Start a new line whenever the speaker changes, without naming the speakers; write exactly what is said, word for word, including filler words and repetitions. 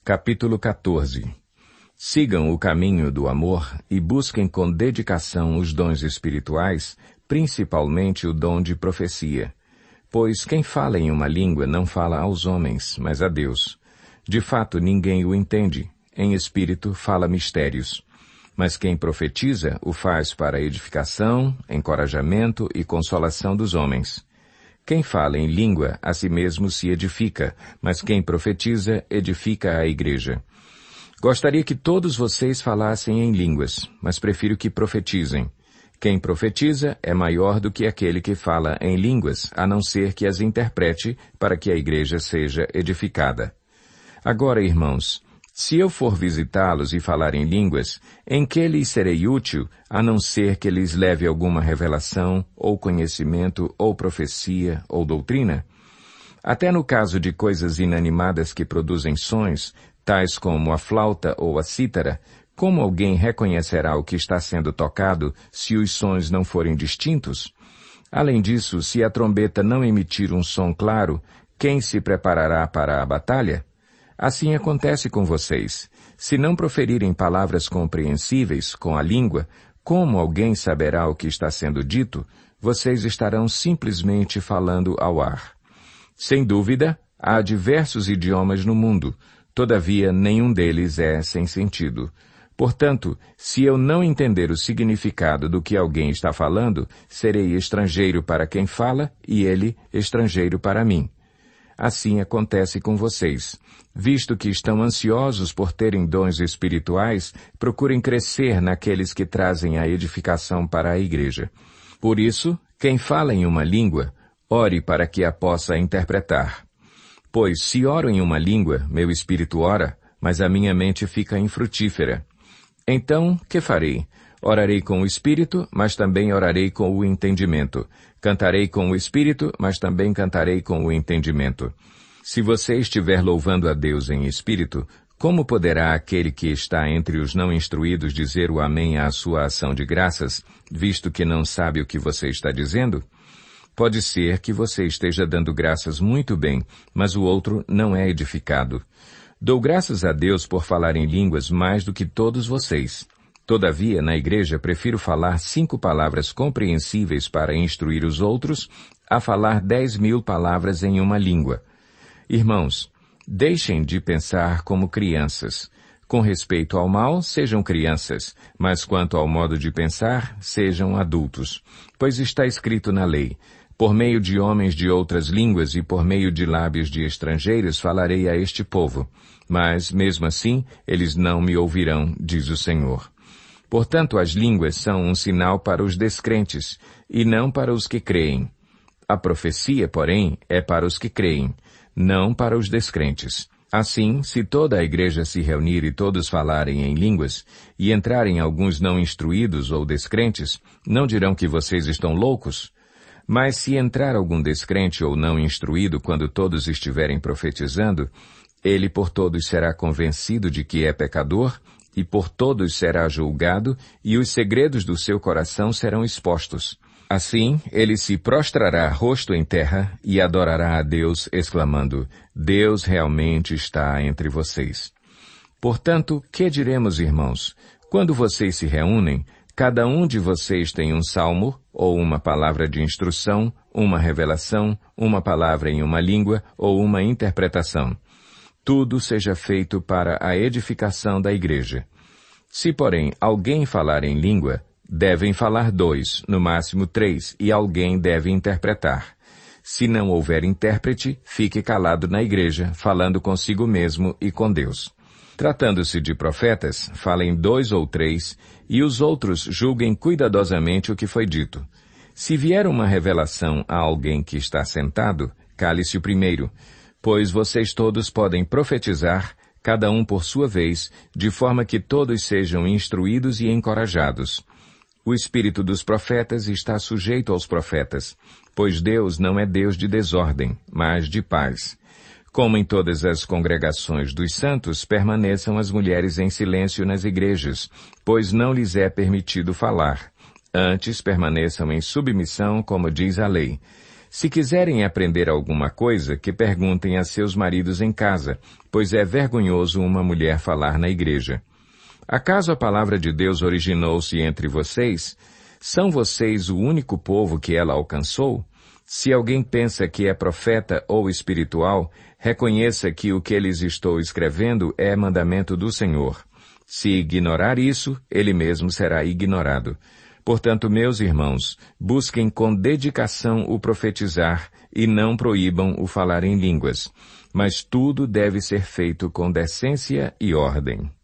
Capítulo quatorze. Sigam o caminho do amor e busquem com dedicação os dons espirituais, principalmente o dom de profecia. Pois quem fala em uma língua não fala aos homens, mas a Deus. De fato, ninguém o entende. Em espírito fala mistérios. Mas quem profetiza o faz para edificação, encorajamento e consolação dos homens. Quem fala em língua a si mesmo se edifica, mas quem profetiza edifica a igreja. Gostaria que todos vocês falassem em línguas, mas prefiro que profetizem. Quem profetiza é maior do que aquele que fala em línguas, a não ser que as interprete para que a igreja seja edificada. Agora, irmãos, se eu for visitá-los e falar em línguas, em que lhes serei útil, a não ser que lhes leve alguma revelação, ou conhecimento, ou profecia, ou doutrina? Até no caso de coisas inanimadas que produzem sons, tais como a flauta ou a cítara, como alguém reconhecerá o que está sendo tocado se os sons não forem distintos? Além disso, se a trombeta não emitir um som claro, quem se preparará para a batalha? Assim acontece com vocês. Se não proferirem palavras compreensíveis com a língua, como alguém saberá o que está sendo dito? Vocês estarão simplesmente falando ao ar. Sem dúvida, há diversos idiomas no mundo. Todavia, nenhum deles é sem sentido. Portanto, se eu não entender o significado do que alguém está falando, serei estrangeiro para quem fala e ele estrangeiro para mim. Assim acontece com vocês. Visto que estão ansiosos por terem dons espirituais, procurem crescer naqueles que trazem a edificação para a igreja. Por isso, quem fala em uma língua, ore para que a possa interpretar. Pois se oro em uma língua, meu espírito ora, mas a minha mente fica infrutífera. Então, que farei? Orarei com o espírito, mas também orarei com o entendimento. Cantarei com o espírito, mas também cantarei com o entendimento. Se você estiver louvando a Deus em espírito, como poderá aquele que está entre os não instruídos dizer o amém à sua ação de graças, visto que não sabe o que você está dizendo? Pode ser que você esteja dando graças muito bem, mas o outro não é edificado. Dou graças a Deus por falar em línguas mais do que todos vocês. Todavia, na igreja, prefiro falar cinco palavras compreensíveis para instruir os outros, a falar dez mil palavras em uma língua. Irmãos, deixem de pensar como crianças. Com respeito ao mal, sejam crianças, mas quanto ao modo de pensar, sejam adultos. Pois está escrito na lei, por meio de homens de outras línguas e por meio de lábios de estrangeiros falarei a este povo. Mas, mesmo assim, eles não me ouvirão, diz o Senhor. Portanto, as línguas são um sinal para os descrentes, e não para os que creem. A profecia, porém, é para os que creem, não para os descrentes. Assim, se toda a igreja se reunir e todos falarem em línguas, e entrarem alguns não instruídos ou descrentes, não dirão que vocês estão loucos? Mas se entrar algum descrente ou não instruído quando todos estiverem profetizando, ele por todos será convencido de que é pecador, e por todos será julgado, e os segredos do seu coração serão expostos. Assim, ele se prostrará rosto em terra e adorará a Deus, exclamando, Deus realmente está entre vocês. Portanto, que diremos, irmãos? Quando vocês se reúnem, cada um de vocês tem um salmo, ou uma palavra de instrução, uma revelação, uma palavra em uma língua, ou uma interpretação. Tudo seja feito para a edificação da igreja. Se, porém, alguém falar em língua, devem falar dois, no máximo três, e alguém deve interpretar. Se não houver intérprete, fique calado na igreja, falando consigo mesmo e com Deus. Tratando-se de profetas, falem dois ou três, e os outros julguem cuidadosamente o que foi dito. Se vier uma revelação a alguém que está sentado, cale-se o primeiro, pois vocês todos podem profetizar, cada um por sua vez, de forma que todos sejam instruídos e encorajados. O espírito dos profetas está sujeito aos profetas, pois Deus não é Deus de desordem, mas de paz. Como em todas as congregações dos santos, permaneçam as mulheres em silêncio nas igrejas, pois não lhes é permitido falar. Antes permaneçam em submissão, como diz a lei. Se quiserem aprender alguma coisa, que perguntem a seus maridos em casa, pois é vergonhoso uma mulher falar na igreja. Acaso a palavra de Deus originou-se entre vocês? São vocês o único povo que ela alcançou? Se alguém pensa que é profeta ou espiritual, reconheça que o que lhes estou escrevendo é mandamento do Senhor. Se ignorar isso, ele mesmo será ignorado. Portanto, meus irmãos, busquem com dedicação o profetizar e não proíbam o falar em línguas. Mas tudo deve ser feito com decência e ordem.